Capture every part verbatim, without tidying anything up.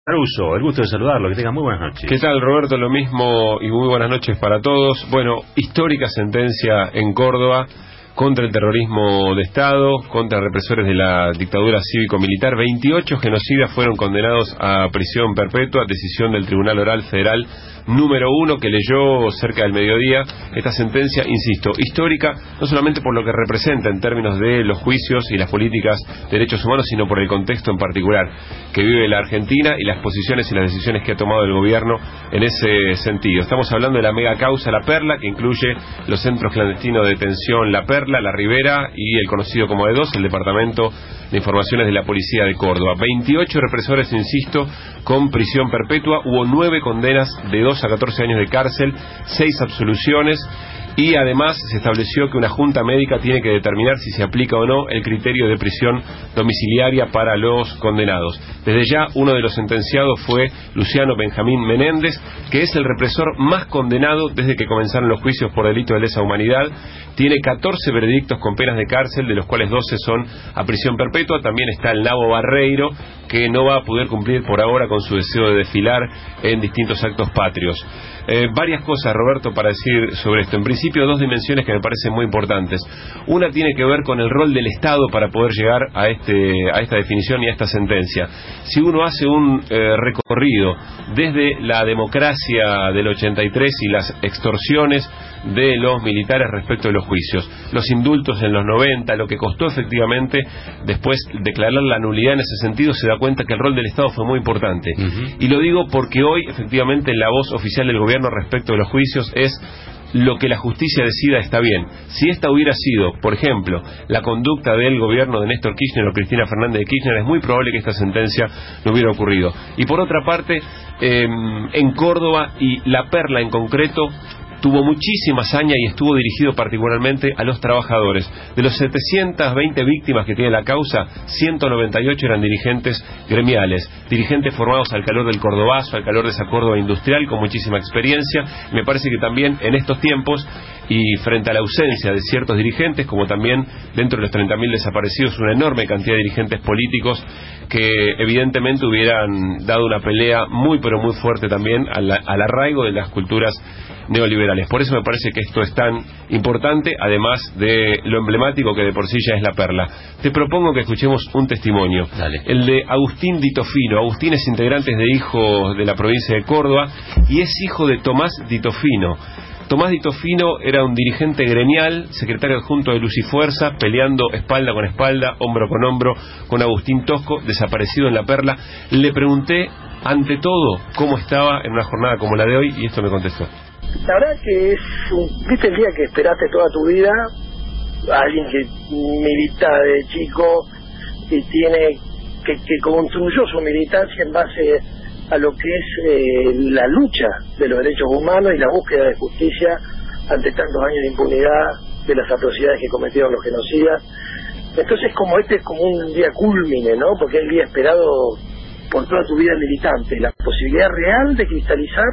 Caruso, el gusto de saludarlo, que tengan muy buenas noches. ¿Qué tal, Roberto? Lo mismo y muy buenas noches para todos. Bueno, histórica sentencia en Córdoba contra el terrorismo de Estado, contra represores de la dictadura cívico-militar. veintiocho genocidas fueron condenados a prisión perpetua, decisión del Tribunal Oral Federal número uno, que leyó cerca del mediodía. Esta sentencia, insisto, histórica, no solamente por lo que representa en términos de los juicios y las políticas de derechos humanos, sino por el contexto en particular que vive la Argentina y las posiciones y las decisiones que ha tomado el gobierno en ese sentido. Estamos hablando de la mega causa La Perla, que incluye los centros clandestinos de detención La Perla, La Ribera y el conocido como E dos, el Departamento de Informaciones de la Policía de Córdoba. veintiocho represores, insisto, con prisión perpetua. Hubo nueve condenas de dos a catorce años de cárcel, seis absoluciones, y además se estableció que una junta médica tiene que determinar si se aplica o no el criterio de prisión domiciliaria para los condenados. Desde ya, uno de los sentenciados fue Luciano Benjamín Menéndez, que es el represor más condenado desde que comenzaron los juicios por delito de lesa humanidad. Tiene catorce veredictos con penas de cárcel, de los cuales doce son a prisión perpetua. También está el Nabo Barreiro, que no va a poder cumplir por ahora con su deseo de desfilar en distintos actos patrios. Eh, varias cosas, Roberto, para decir sobre esto. En principio, dos dimensiones que me parecen muy importantes. Una tiene que ver con el rol del Estado para poder llegar a este a esta definición y a esta sentencia. Si uno hace un eh, recorrido desde la democracia del ochenta y tres y las extorsiones de los militares respecto de los juicios, los indultos en los noventa, lo que costó efectivamente después declarar la nulidad en ese sentido, se da cuenta que el rol del Estado fue muy importante. Uh-huh. Y lo digo porque hoy, efectivamente, la voz oficial del gobierno respecto de los juicios es: lo que la justicia decida está bien. Si esta hubiera sido, por ejemplo, la conducta del gobierno de Néstor Kirchner o Cristina Fernández de Kirchner, es muy probable que esta sentencia no hubiera ocurrido. Y por otra parte, eh, en Córdoba, y La Perla en concreto, tuvo muchísima hazaña y estuvo dirigido particularmente a los trabajadores. De los setecientas veinte víctimas que tiene la causa, ciento noventa y ocho eran dirigentes gremiales, dirigentes formados al calor del Cordobazo, al calor de esa Córdoba industrial, con muchísima experiencia. Me parece que también en estos tiempos, y frente a la ausencia de ciertos dirigentes, como también dentro de los treinta mil desaparecidos, una enorme cantidad de dirigentes políticos que evidentemente hubieran dado una pelea muy pero muy fuerte también al, al arraigo de las culturas neoliberales. Por eso me parece que esto es tan importante, además de lo emblemático que de por sí ya es La Perla. Te propongo que escuchemos un testimonio. Dale. El de Agustín Ditofino. Agustín es integrante de Hijos de la provincia de Córdoba y es hijo de Tomás Ditofino. Tomás Ditofino era un dirigente gremial, secretario adjunto de Luz y Fuerza, peleando espalda con espalda, hombro con hombro, con Agustín Tosco, desaparecido en La Perla. Le pregunté, ante todo, cómo estaba en una jornada como la de hoy, y esto me contestó. La verdad que es un, viste el día que esperaste toda tu vida, alguien que milita de chico y tiene que, que construyó su militancia en base a lo que es eh, la lucha de los derechos humanos y la búsqueda de justicia ante tantos años de impunidad de las atrocidades que cometieron los genocidas. Entonces, como este es como un día cúlmine, ¿no? Porque es el día esperado por toda tu vida militante, la posibilidad real de cristalizar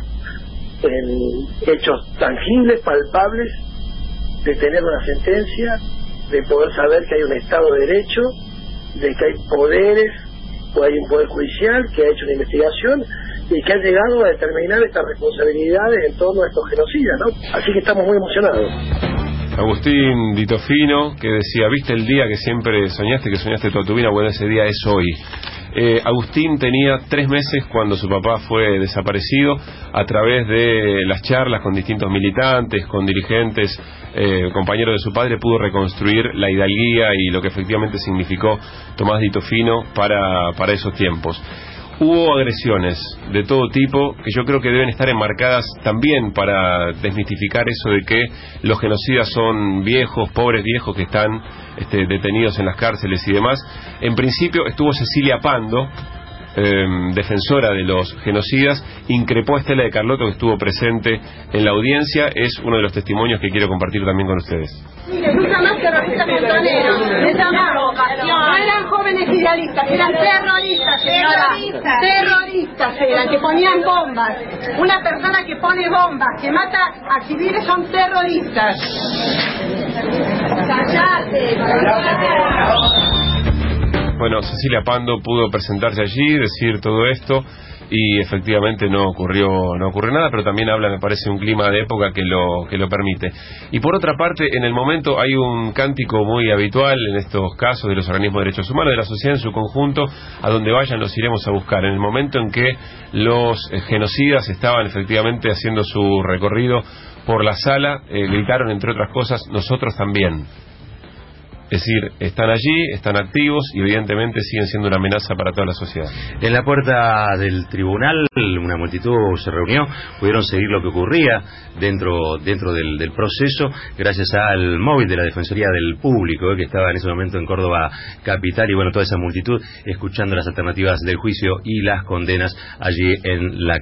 en hechos tangibles, palpables, de tener una sentencia, de poder saber que hay un Estado de Derecho, de que hay poderes, o hay un poder judicial que ha hecho una investigación y que ha llegado a determinar estas responsabilidades en torno a estos genocidas, ¿no? Así que estamos muy emocionados. Agustín Ditofino, que decía: ¿viste el día que siempre soñaste, que soñaste toda tu vida? Bueno, ese día es hoy. Eh, Agustín tenía tres meses cuando su papá fue desaparecido. A través de las charlas con distintos militantes, con dirigentes, eh, compañeros de su padre, pudo reconstruir la hidalguía y lo que efectivamente significó Tomás Ditofino para, para esos tiempos. Hubo agresiones de todo tipo que yo creo que deben estar enmarcadas también para desmistificar eso de que los genocidas son viejos, pobres viejos que están este, detenidos en las cárceles y demás. En principio estuvo Cecilia Pando, eh, defensora de los genocidas, increpó a Estela de Carlotto, que estuvo presente en la audiencia. Es uno de los testimonios que quiero compartir también con ustedes. Nunca más terroristas montoneros, no eran jóvenes idealistas, eran terroristas, señora, terroristas eran, que ponían bombas. Una persona que pone bombas, que mata a civiles, son terroristas. ¡Cállate! Bueno, Cecilia Pando pudo presentarse allí, decir todo esto. y efectivamente no ocurrió no ocurrió nada, pero también habla, me parece, un clima de época que lo que lo permite. Y por otra parte, en el momento hay un cántico muy habitual en estos casos de los organismos de derechos humanos, de la sociedad en su conjunto: a donde vayan los iremos a buscar. En el momento en que los eh, genocidas estaban efectivamente haciendo su recorrido por la sala, eh, gritaron, entre otras cosas, nosotros también. Es decir, están allí, están activos y evidentemente siguen siendo una amenaza para toda la sociedad. En la puerta del tribunal una multitud se reunió, pudieron seguir lo que ocurría dentro dentro del, del proceso gracias al móvil de la Defensoría del Público, eh, que estaba en ese momento en Córdoba capital, y bueno, toda esa multitud escuchando las alternativas del juicio y las condenas allí en la